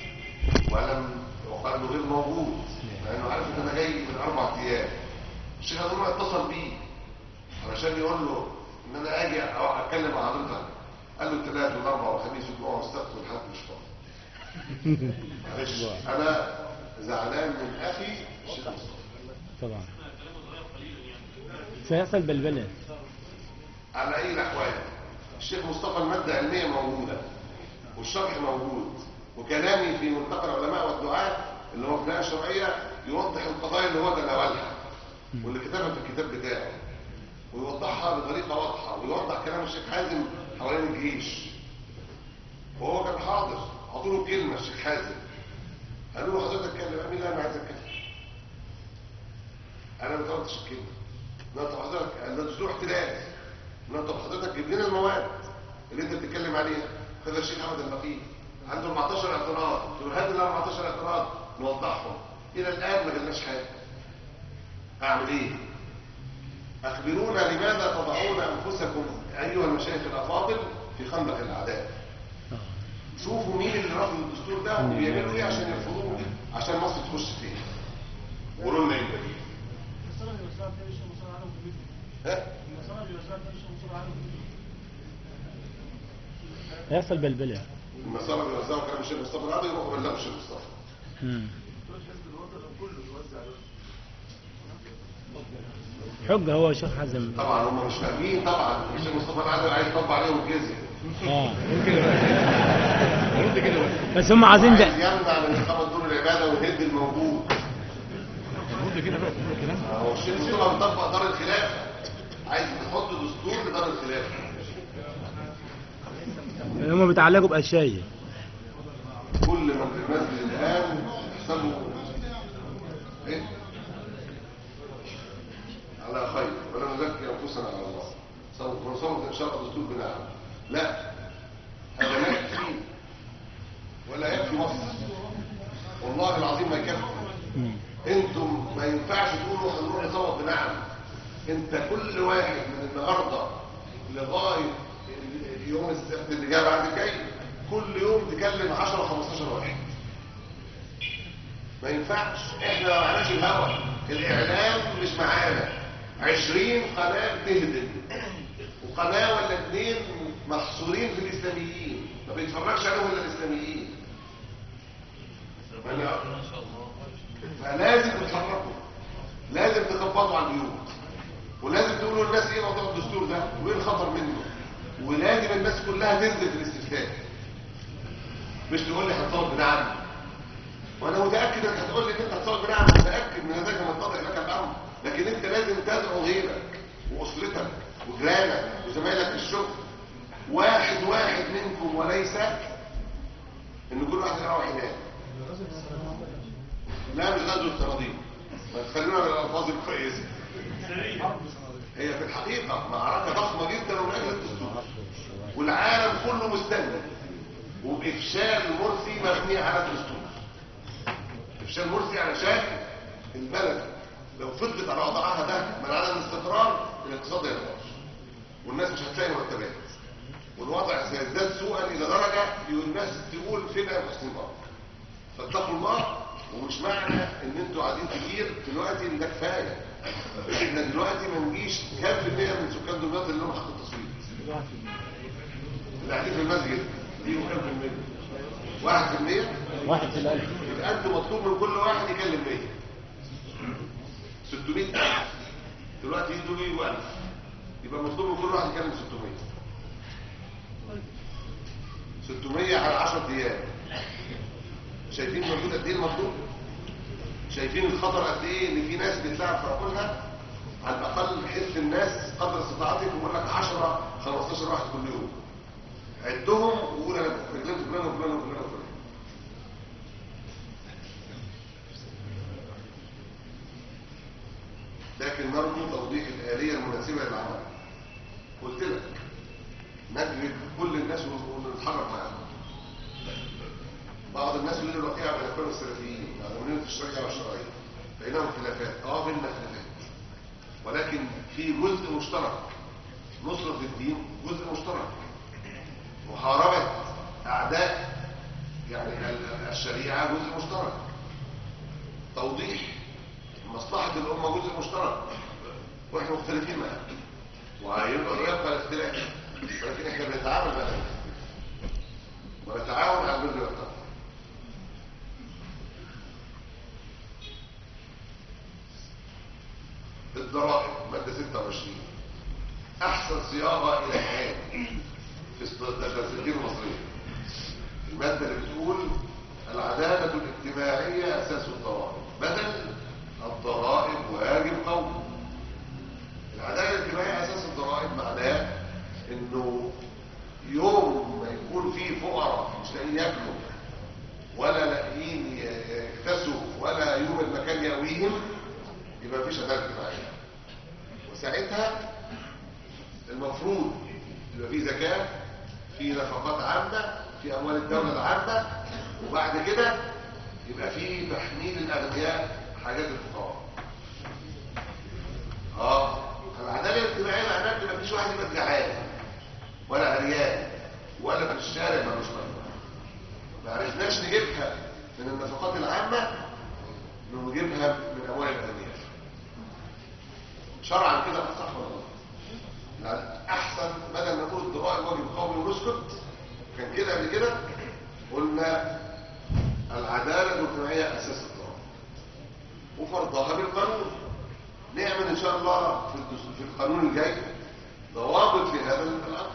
[SPEAKER 1] وقال له غير موجود لانه عارف ان انا جاي من 4 ايام. الشيخ هدول اتصل بيه علشان يقول له ان انا اجي او اتكلم مع حضرتك. قال له الثلاث والاربع والخميس والجمعه والسبت والحد مش فاضي. معلش انا زعلان من اخي الشيخ مصطفى.
[SPEAKER 2] طبعا سيحصل بلبله.
[SPEAKER 1] على اي الاحوال الشيخ مصطفى الماده العلميه موجوده والشرح موجود وكلامي في ملتقى العلماء والدعاء اللي هو في الهيئه الشرعيه يوضح القضايا اللي هو تناولها واللي كتبها في الكتاب بتاعه ويوضحها بطريقه واضحه ويوضح كلام الشيخ حازم حوالين الجيش. وهو كان حاضر حطوا له كلمه الشيخ حازم قالوا له حضرتك اتكلم. قال لا انا عايز اتكلم. انا ما طلبتش الكلمه. لا طب حضرتك ده دستور احتلال. لا طب حضرتك جيب لنا المواد اللي انت بتتكلم عليها. خد الشيخ احمد النقيب عنده 14 اعتراض. تقول هات ال 14 اعتراض نوضحهم. الى الان ما جالناش حاجه. اعمل ايه؟ اخبرونا لماذا تضعون انفسكم ايها المشايخ الافاضل في خندق الاعداء. شوفوا مين اللي رفض الدستور ده وبيعملوا ايه عشان يرفضوه عشان مصر تخش فيه. وقولوا لنا ايه البديل.
[SPEAKER 2] هيحصل بلبله.
[SPEAKER 1] المسار بيوزعوا كلام الشيخ مصطفى العادي يروحوا بلغوا الشيخ مصطفى.
[SPEAKER 2] حجه هو الشيخ حازم.
[SPEAKER 1] طبعا هم مش فاهمين. طبعا الشيخ مصطفى العادي عايز يطبق عليهم الجزيه.
[SPEAKER 2] بس هم عايزين ده
[SPEAKER 1] يمنع من اقامه دور العباده ويهد الموجود. هو الشيخ مصطفى بيطبق دار الخلافه، عايز تحط دستور لدار الخلافه.
[SPEAKER 2] هم بيتعلقوا باشياء.
[SPEAKER 1] كل من في المسجد الان يحسبوا ايه على خير ولا نزكي انفسنا على الله. صوت ان شاء الله دستور بنعم لا، هذا لا يكفي ولا يكفي مصر، والله العظيم ما يكفي. انتم ما ينفعش تقولوا هنروح نصوت بنعم. انت كل واحد من النهارده لغايه يوم السبت اللي جاي بعد الجاي كل يوم تكلم 10 15 واحد. ما ينفعش، احنا ما معناش الهوى، الاعلام مش معانا. 20 قناه بتهدم، وقناه ولا 2 محصورين في الاسلاميين، ما بيتفرجش عليهم الا الاسلاميين. فلازم تتحركوا، لازم تخبطوا على البيوت، ولازم تقولوا للناس ايه موضوع الدستور ده وايه الخطر منه، ولازم الناس كلها تنزل في الاستفتاء. مش تقول لي هتصوت بنعم، وانا متاكد انك هتقول لي ان انت هتصوت بنعم، متاكد من ذلك منطبق لك الامر، لكن انت لازم تدعو غيرك واسرتك وجيرانك وزمايلك في الشغل، واحد واحد منكم، وليس ان كل واحد يروح هناك. لا، مش غزو الصناديق، ما تخلينا بالالفاظ الكويسه. هي في الحقيقه معركه ضخمه جدا من اجل الدستور، والعالم كله مستني، وبافشال مرسي مبني على الدستور. افشال مرسي علشان البلد لو فضلت على وضعها ده من عدم الاستقرار الاقتصاد هينهار، والناس مش هتلاقي مرتبات، والوضع سيزداد سوءا الى درجه الناس تقول فين يا حسني مبارك. فاتقوا الله، ومش معنى ان انتوا قاعدين كتير دلوقتي ان ده كفايه. احنا دلوقتي ما نجيش كام في المية من سكان دمياط اللي لهم حق التصويت اللي قاعدين في المسجد ليهم كام في المية؟ 1%.
[SPEAKER 2] 1 في الألف.
[SPEAKER 1] يبقى انت مطلوب من كل واحد يكلم 100. 600,000 دلوقتي يدوا لي 1000، يبقى مطلوب من كل واحد يكلم 600 على 10 ايام. شايفين موجود قد ايه المطلوب؟ شايفين الخطر قد ايه ان في ناس بتلعب في عقولها؟ على الاقل حس الناس قدر استطاعتك، ويقول لك 10 15 واحد كل يوم، عدهم وقول انا كلمت فلان وفلان وفلان وفلان. لكن نرجو توضيح الآلية المناسبة للعمل. قلت لك نجلب كل الناس ونتحرك معاهم. بعض الناس يقولوا الوقيعة بين الاخوان السلفيين على منية الشرعية والشرعية بينهم خلافات، بيننا خلافات، ولكن في جزء مشترك. نصرة الدين جزء مشترك، محاربة أعداء يعني الشريعة جزء مشترك، توضيح مصلحة الأمة جزء مشترك، واحنا مختلفين معاها ويبقى الاختلاف، ولكن احنا بنتعامل معاها ونتعاون على البر والتقوى. الضرائب مادة 26 أحسن صياغة إلى الآن في الدساتير المصرية. المادة اللي بتقول العدالة الاجتماعية أساس الضرائب، بدل الضرائب واجب قومي. العدالة الاجتماعية أساس الضرائب معناه إنه يوم ما يكون فيه فقراء مش لاقيين ياكلوا ولا لاقيين يكتسوا ولا يوجد مكان يأويهم، يبقى مفيش عدالة اجتماعية. وساعتها المفروض يبقى فيه زكاة، فيه نفقات عامة، في أموال الدولة العامة، وبعد كده يبقى فيه تحميل الأغنياء حاجات الفقراء. العدالة الاجتماعية معناها ان مفيش واحد يبقى جعان ولا عريان ولا في الشارع ملوش مكان. ما عرفناش نجيبها من النفقات العامة، نجيبها من أموال الأغنياء. شرعا كده صح ولا غلط؟ احسن بدل ما نقول الضرائب واجب قومي ونسكت، كان كده قبل كده قلنا العداله الاجتماعيه اساس الضرائب وفرضها بالقانون. نعمل ان شاء الله في القانون الجاي ضوابط في هذا الامر.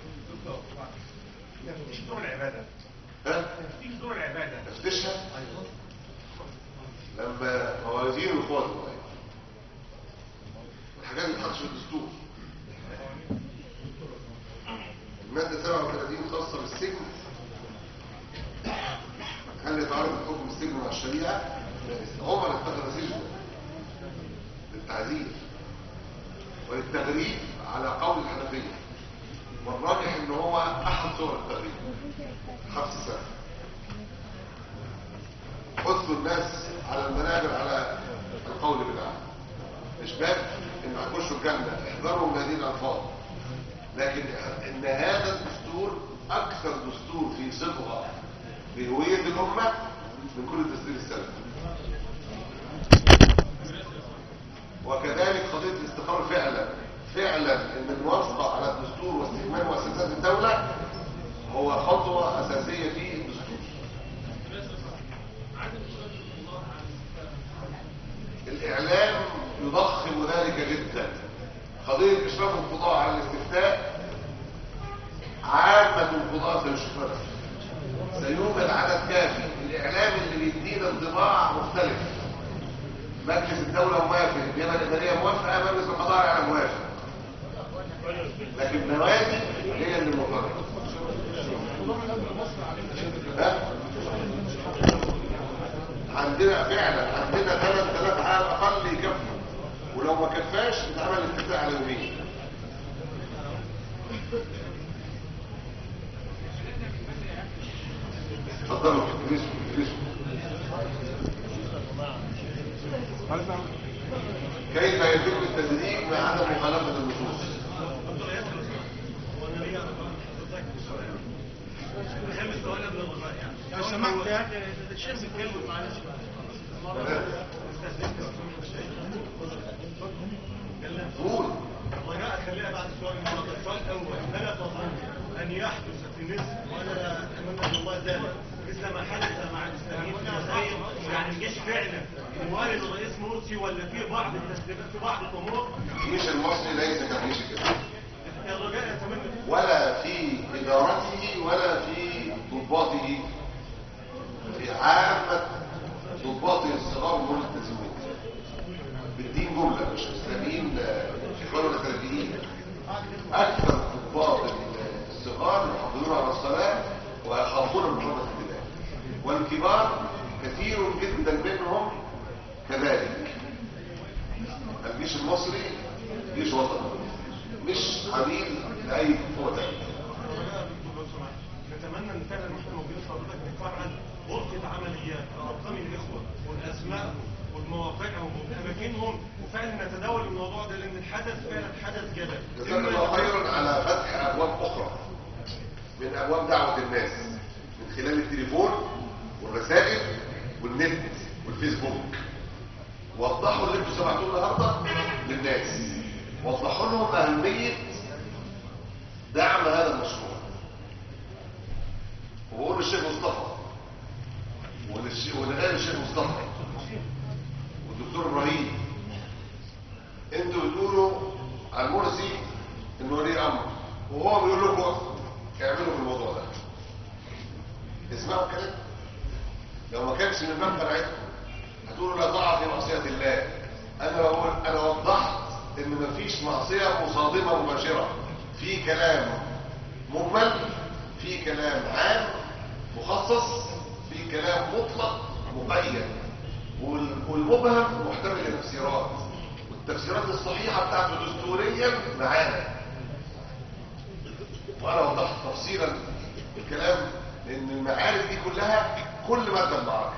[SPEAKER 3] تفتيش دور العباده. تفتيش دور العباده.
[SPEAKER 1] تفتيشها؟ ايوه. لما موازين القوى الحاجات اللي بتحطش في الدستور. المادة 37 خاصة بالسجن، هل يتعارض حكم السجن مع الشريعة؟ عمر اتخذ سجن للتعذيب وللتغريب على قول الحنفية، والراجح ان هو يدخلوا الناس على المنابر على القول بالعدل. مش باب ان هتخشوا الجنه، احذروا من هذه الالفاظ، لكن ان هذا الدستور اكثر دستور في صبغه بهويه الامه من كل الدستور السابق. وكذلك قضيه الاستقرار فعلا ان الموافقه على الدستور واستكمال مؤسسات الدوله هو خطوه اساسيه في الدستور. الاعلام يضخم ذلك جدا. قضيه اشراف القضاء على الاستفتاء، عامه القضاء سيشرف، سيوجد عدد كافي. الاعلام اللي بيدينا انطباع مختلف. مجلس الدوله موافق، النيابه الاداريه موافقه، مجلس القضاء على موافق، لكن النوادي هي اللي معترضه. عندنا فعلا 3000 على الاقل يكفوا، ولو ما كفاش يتعمل استفتاء على يومين. اتفضلوا ادرسوا. كيف يتم التدريج مع عدم مخالفه النصوص؟
[SPEAKER 3] لو سمحت الشيخ بيتكلم معلش.
[SPEAKER 1] قول.
[SPEAKER 3] الرجاء خليها بعد السؤال الاول. الا تظن ان يحدث في مصر، وانا اتمنى من الله ذلك، مثل ما حدث مع الاسلاميين في الجزائر، يعني الجيش فعلا موالد الرئيس مرسي، ولا في بعض التسليمات في بعض الامور؟
[SPEAKER 1] الجيش المصري ليس كجيش كده،
[SPEAKER 3] الرجاء يتمنى
[SPEAKER 1] ولا في ادارته ولا في ضباطه، في عامه ضباطه الصغار والملتزمين بالدين جمله، مش اسلاميين اخوان ولا سلفيين. اكثر ضباط الصغار يحافظون على الصلاه ويخافون من حرمه الدماء، والكبار كثير جدا منهم كذلك. الجيش المصري جيش وطني، مش عميل لاي قوه ثانيه.
[SPEAKER 3] نتمنى ان فعلا احنا موجودين حضرتك نفعل غرفه عمليات ارقام الاخوه والاسماء ومواقعهم واماكنهم، وفعلا نتداول الموضوع ده، لان الحدث فعلا حدث جدل.
[SPEAKER 1] جزاك الله خيرا على فتح ابواب اخرى من ابواب دعوه الناس من خلال التليفون والرسائل والنت والفيسبوك. وضحوا اللي انتوا سمعتوه النهارده للناس، وضحوا لهم اهميه دعم هذا المشروع. وبقول للشيخ مصطفى ولغير الشيخ مصطفى والدكتور ابراهيم، انتوا بتقولوا عن مرسي انه ولي امر، وهو بيقول لكم اعملوا في الموضوع ده. اسمعوا الكلام. لو ما كانش من باب قناعتكم هتقولوا لا طاعه في معصيه الله. انا وضحت ان مفيش معصيه مصادمه مباشره، في كلام مجمل، في كلام عام مخصص، في كلام مطلق مقيد، والمبهم محتمل لتفسيرات، والتفسيرات الصحيحه بتاعته دستوريا معانا. وانا وضحت تفصيلا الكلام، لان المعارف دي كلها كل ماده معركه.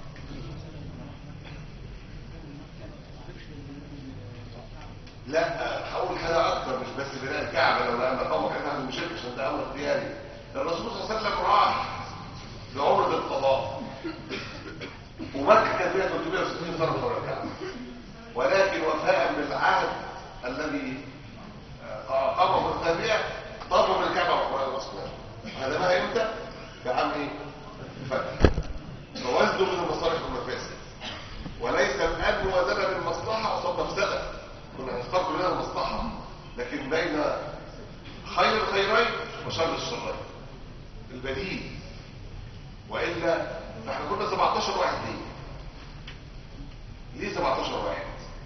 [SPEAKER 1] لا هقول حاجه اكتر، مش بس بناء الكعبه لو لقى مقام كان عنده مشاكل عشان ده امر اختياري. الرسول صلى الله عليه وسلم راح لعمره القضاء، ومكه كان فيها 360 سنه حول الكعبه، ولكن وفاء بالعهد الذي قامه التابعه طلبوا من الكعبه وحوالي الاصنام. هذا بقى امتى؟ في عام ايه؟ الفتح. فوزنوا من المصالح والمفاسد، وليس الان موازنه بالمصلحه قصاد مفسده. كنا نختار كلنا المصلحه، لكن بين خير الخيرين وشر الشرين البديل. والا احنا كنا 17 واحد. ليه 17 واحد؟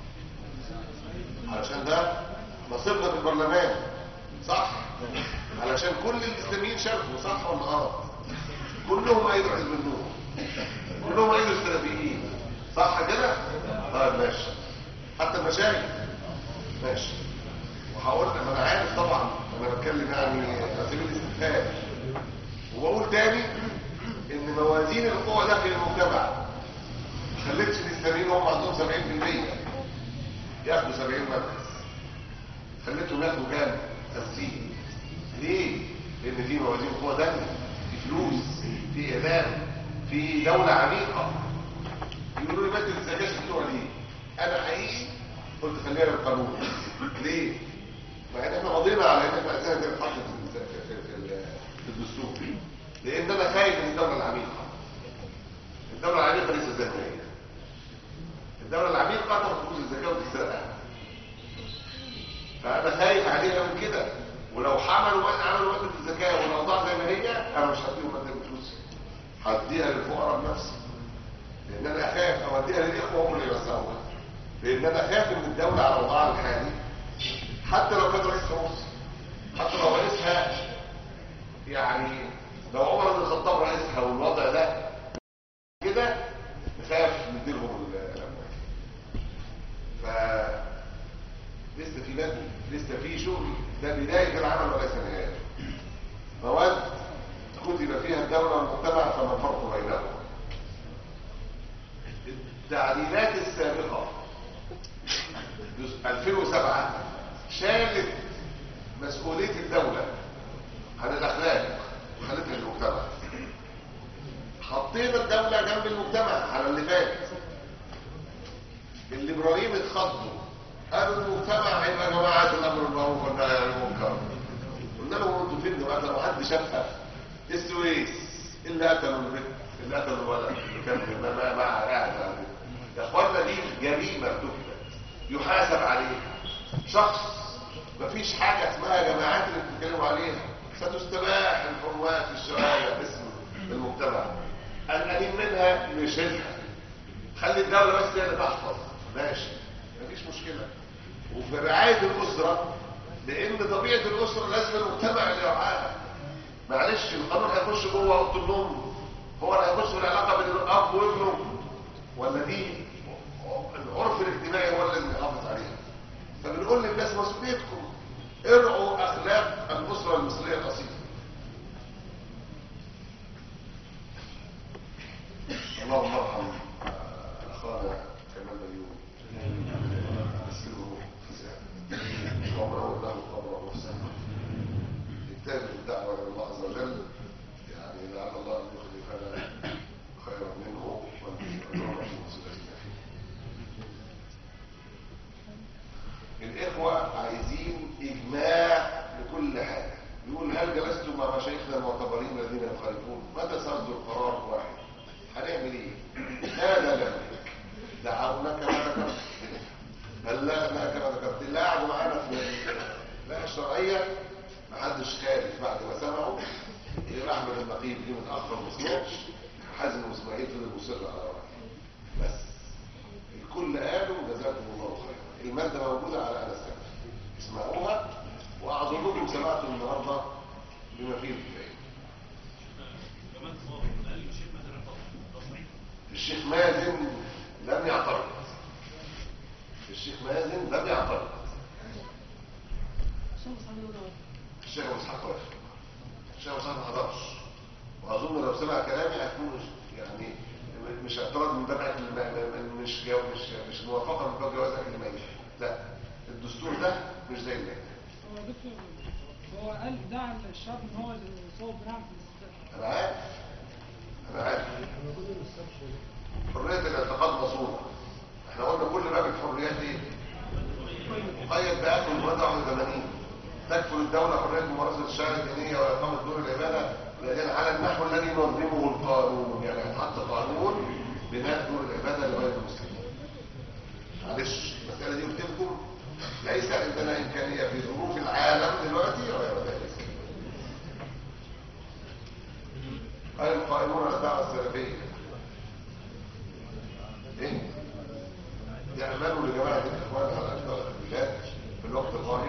[SPEAKER 1] علشان ده نصيبنا في البرلمان، صح؟ علشان كل الاسلاميين شاركوا، صح ولا غلط؟ كلهم ايدوا حزب النور، كلهم ايدوا السلفيين، صح كده؟ طيب ماشي. حتى المشايخ ماشي. وهقول لك انا عارف طبعا انا بتكلم يعني على سبيل الاستفهام، وبقول تاني ان موازين القوى داخل المجتمع وزير قوة تانية، في فلوس، في إعلام، في دولة عميقة. يقولوا لي بدل الزكاة بتوع ليه؟ أنا حقيقي قلت خلينا بالقانون. ليه؟ مع إن إحنا قضينا على إن إحنا عايزينها تتحط في الدستور. لأن أنا خايف من الدولة العميقة. الدولة العميقة ليست زي ما هي. الدولة العميقة تاخد فلوس الزكاة وتسرقها. فأنا خايف عليها من كده. ولو عملوا مادة الزكاة والأوضاع زي ما هي، أنا مش هديهم مادة الفلوس. هديها للفقراء بنفسي. لأن أنا أخاف أوديها للإخوة هم اللي يوزعوها. لأن أنا خايف من الدولة على وضعها الحالي. حتى لو كان رئيسها مصر، حتى لو رئيسها يعني لو عمر بن الخطاب رئيسها والوضع ده كده، نخاف نديلهم الأموال. لسه في بدء، لسه في شغل. ده بداية العمل وليس نهايته. مواد كتب فيها الدولة والمجتمع فما الفرق بينهم. التعديلات السابقة 2007 شالت مسؤولية الدولة عن الأخلاق وخلتها للمجتمع. حطينا الدولة جنب المجتمع على اللي فات. الليبراليين اتخضوا، قالوا المجتمع هيبقى جماعة الأمر بالمعروف والنهي عن المنكر. قلنا لهم انتوا فين دلوقتي؟ لو حد شافها السويس اللي قتلوا البنت، اللي قتلوا الولد اللي كان مع قاعد يا اخوانا، دي جريمة بتكتب يحاسب عليها شخص. مفيش حاجة اسمها جماعات اللي بتتكلموا عليها. ستستباح الحرمات في الشوارع باسم المجتمع. القليل منها نشيلها. خلي الدولة بس هي اللي تحفظ، ماشي، مفيش مشكلة. وفي رعاية الأسرة، لأن طبيعة الأسرة لازم المجتمع اللي يرعاها. معلش القانون هيخش جوه أوضة النوم، هو اللي هيخش في العلاقة بين الأب وابنه، ولا دي العرف الاجتماعي هو اللي يحافظ عليها. فبنقول للناس مسؤوليتكم، ارعوا أخلاق الأسرة المصرية الأصيلة. اللهم ارحم أخانا كمال مليون، أسلمه ومروا له قبره وفسانه، يتابع الدعوة إلى الله عز وجل. يعني لعل الله أن يخلفنا خيرا منه ونرى في مصيبتنا فيه. الإخوة عايزين إجماع لكل حاجة. يقول هل جلستم مع مشايخنا المعتبرين الذين يخالفون؟ متى صدر قرار واحد؟ هنعمل إيه؟ ماذا نملك؟ دعونا كما ذكرت، بلغنا كما ذكرت. اللي قعدوا معانا في اللائحة الشرعية محدش خالف بعد ما سمعوا. أحمد النقيب جه متأخر ما سمعش، حازم وإسماعيل فضل مصر على رأيه. بس الكل قالوا جزاكم الله خيرا. المادة موجودة على السنة، اسمعوها. وأعظمكم سمعتم النهارده بما فيه الكفاية. الشيخ مازن لم يعترض. الشيخ مازن لم يعترض. الشيخ ابو اسحاق واقف. الشيخ ابو اسحاق ما حضرش، واظن لو سمع كلامي هيكون يعني مش اعتراض من باب مش موافقه من باب جواز اكل الميت. لا، الدستور ده مش زي الميت.
[SPEAKER 4] هو دكتور هو قال دعا الشعب ان هو يصوب بنعم في الاستفتاء.
[SPEAKER 1] انا عارف حريه الاعتقاد مصونه. احنا قلنا كل باب الحريات ايه؟ مقيد بآيات من 81. تكفل الدولة حرية ممارسة الشريعة الدينية وإقامة دور العبادة على النحو الذي ينظمه القانون. يعني هتحط قانون بناء دور العبادة لغير المسلمين. معلش المسألة دي قلت لكم ليس عندنا إمكانية في ظروف العالم دلوقتي غير ذلك. قال القائمون على الدعوة السلفية إيه؟ يعملوا لجماعة الإخوان على إطلاق البلاد في الوقت القادم.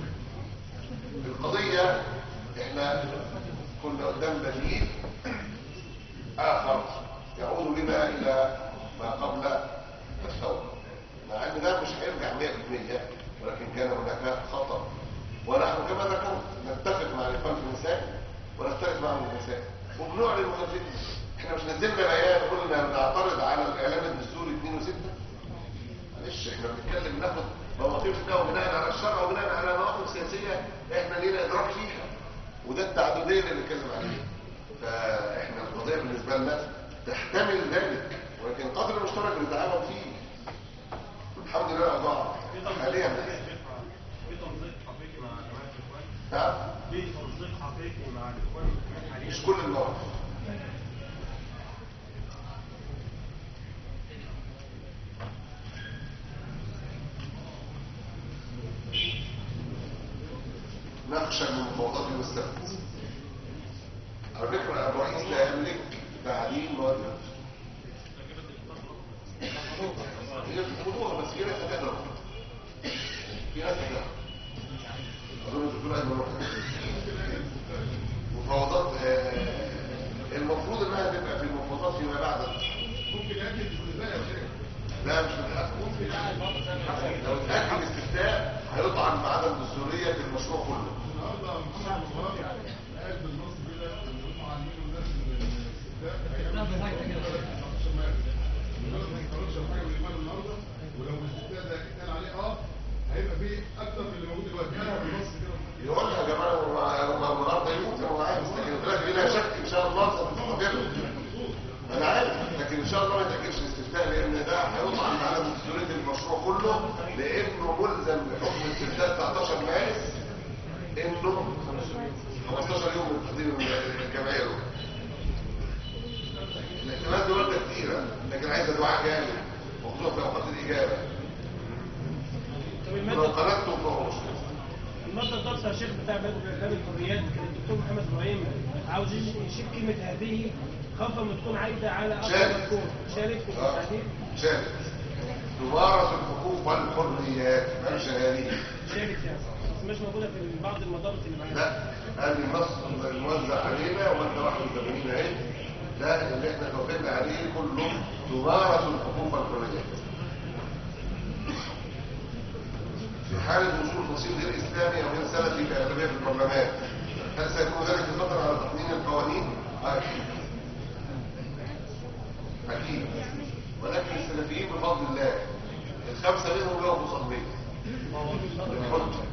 [SPEAKER 1] القضية احنا كنا قدام بديل آخر يعود بنا إلى ما قبل الثورة، مع أن ده مش هيرجع 100%، ولكن كان هناك خطر. ونحن كما ذكرت نتفق مع الإخوان في النساء ونختلف معهم النساء وبنعلن مخالفتنا. احنا مش نزلنا بيان قلنا بنعترض على الإعلان الدستوري 2 و6. معلش احنا بنتكلم ناخد مواقفنا وبناء على الشرع وبناء على مواقف سياسيه احنا لينا ادراك فيها وده التعدديه اللي بنتكلم عليه. فاحنا القضيه بالنسبه لنا تحتمل ذلك، ولكن القدر المشترك بنتعاون فيه. الحمد لله اضاع حاليا.
[SPEAKER 3] في تنسيق حقيقي مع جماعه الاخوان؟
[SPEAKER 1] نعم.
[SPEAKER 3] في تنسيق حقيقي مع الاخوان حاليا؟
[SPEAKER 1] مش كل المواقف. نخشى من المفاوضات يوم السبت. على فكره الرئيس لا يملك تعديل مواد النفط. هي بتقولوها بس في ناس هتقدر. في ناس هتقدر. اظن الدكتور ايمن مفاوضات المفروض انها تبقى في المفاوضات فيما بعد. ممكن ياكل استثناء يا شيخ. لا مش متاكد. ممكن لو اتاكد استثناء هيطعن بعدم الدستوريه في المشروع كله. النهارده محمد مبارك قال بالنص كده ان هم عاملين الناس ولو الاستثناء ده اتقال عليه هيبقى فيه اكتر من اللي موجود دلوقتي. انا بالنص كده يقول يا جماعه النهارده يموت انا معاك، لكن دلوقتي بلا شك ان شاء الله ستستقر. انا عارف، لكن ان شاء الله ما يتاكدش الاستفتاء لان ده هيطعن على دستوريه المشروع كله، لانه ملزم بحكم الاستفتاء 19 مارس انه 15 يوم من تقديم الجمعيه. الاحتمالات دي ورده كتيره، لكن عايزه دعاء جامد وخصوصا في اوقات الاجابه. لو قلدتم فهوش
[SPEAKER 5] المادة الدرس يا شيخ بتاع باب الحريات كان الدكتور محمد ابراهيم عاوز يشيل كلمة هذه خوفا من تكون عايدة على أكثر شارك في التحديد.
[SPEAKER 1] شارك تمارس الحقوق والحريات مش هذه.
[SPEAKER 5] شارك يعني بس مش موجودة في بعض المدارس اللي معانا.
[SPEAKER 1] لا هذه النص الموزع علينا وانت 81 اهي، ده اللي احنا توافقنا عليه كله تمارس الحقوق والحريات. في حالة وصول فصيل غير إسلامي أو غير سلفي كأغلبية في البرلمان، هل سيكون ذلك خطرا على تقنين القوانين؟ أكيد. أكيد. ولكن السلفيين بفضل الله الخمسة منهم لهم مصلين. بالحجة.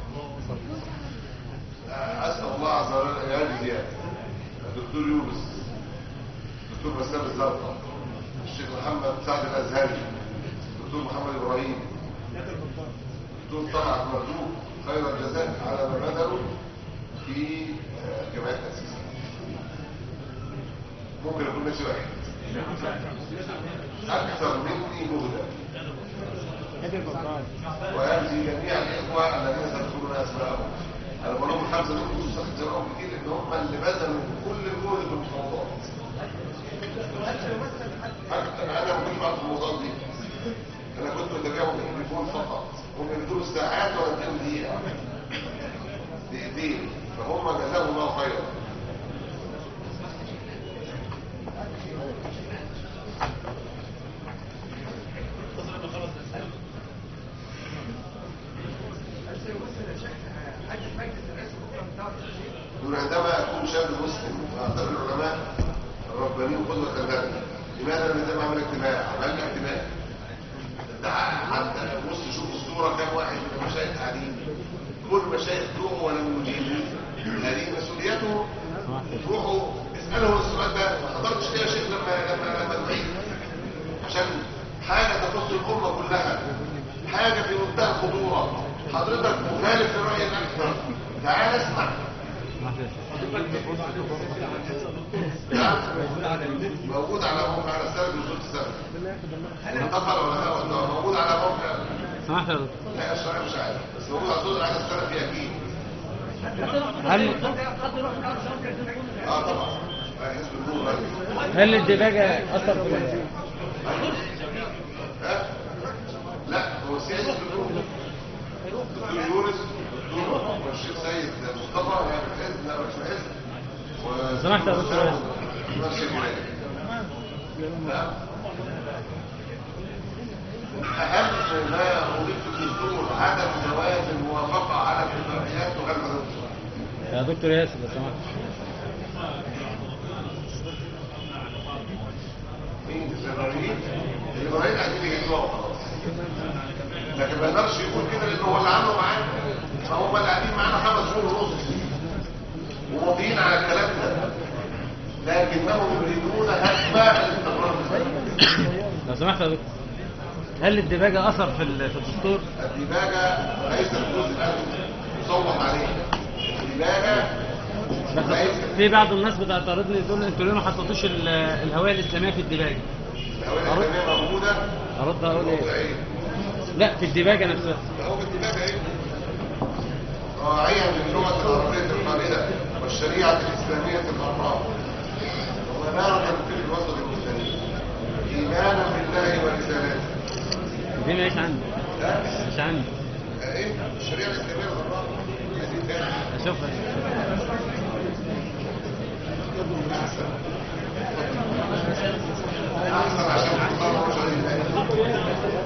[SPEAKER 1] أسأل الله عز وجل أن يجزي الدكتور يونس، الدكتور بسام الزرقاء، الشيخ محمد سعد الأزهري، الدكتور محمد إبراهيم، دول طلعت مردود خير الجزاء على ما بذلوا في جمعية التأسيس. ممكن يكون نفسي واحد أكثر مني مهدى، ويمزي جميع الإخوة الذين تذكرون أسماءهم. أنا بقول لهم الخمسة دول خصوصا اختيارهم كتير إن هم اللي بذلوا كل الجهد في المفاوضات. أنا ما كنتش بعرف الموضوعات دي، أنا كنت بتابعهم في التليفون فقط. هم يدوا الساعات ولا اديهم دقيقة دقيقتين، فهم جزاهم الله خيرا. دون عندما أكون شاب مسلم وأعتبر العلماء الربانيين قدوة لنا، لماذا لم نعمل اجتماع؟ عملنا اجتماع حتى بص شوف الصورة كم واحد من المشايخ قاعدين، كل مشايخ روحوا ولم يجيبوا. هذه مسؤوليته. روحوا اسألوا السؤال ده، ما حضرتش ليه يا شيخ لما تعيد؟ عشان حاجة تخص الأمة كلها، حاجة في منتهى الخطورة. حضرتك مخالف لرأي الأكثر، تعال اسمع. موجود على موقع على السبب وصلت السبب. انتقل ولا لا؟ موجود على موقع.
[SPEAKER 2] سمحت يا دكتور.
[SPEAKER 1] لا الشرع مش عارف، بس موجود على صدر على السلف اكيد. طبعا. حزب النور.
[SPEAKER 2] هل الدباجة أثر في
[SPEAKER 1] لا هو سياسي حزب النور. دكتور يونس، دكتور والشيخ سيد مصطفى يعني الحزب، لا مش الحزب.
[SPEAKER 2] سمحت يا دكتور.
[SPEAKER 1] أهم ما أضيف الدستور عدم جواز الموافقة على الاتفاقيات وغير الدستور.
[SPEAKER 2] يا دكتور ياسر لو سمحت.
[SPEAKER 1] مين الليبراليين؟ الليبراليين قاعدين يجيبوها وخلاص. لكن ما يقدرش يقول كده لأنه هو اللي عامله معانا. فهم اللي قاعدين معانا 5 شهور ونص. وماضيين على الكلام ده، لكنهم يريدون هدم الاستقرار الاسلامي.
[SPEAKER 2] لو سمحت يا دكتور، هل الدباجة أثر في الدستور؟
[SPEAKER 1] الدباجة ليست جزء يصوت عليه. الدباجة
[SPEAKER 2] بس في بعض الناس بتعترضني تقول انتوا ليه ما حطيتوش الهوية الإسلامية في الدباجة؟
[SPEAKER 1] الهوية الإسلامية موجودة.
[SPEAKER 2] أرد أقول
[SPEAKER 1] موجودة
[SPEAKER 2] إيه؟ لا في الدباجة نفسها.
[SPEAKER 1] هو في الدباجة ايه؟ راعيا للغة العربية الخالدة والشريعة الإسلامية الغراء ومنارة في الوسط المسلمين إيمانا بالله ورسالته.
[SPEAKER 2] دي مش عندي.
[SPEAKER 1] لا
[SPEAKER 2] مش عندي.
[SPEAKER 1] ايه؟ الشريعة الإسلامية الغراء دي تاني.
[SPEAKER 2] أشوفها.
[SPEAKER 1] أحسن عشان تختار رجل الله.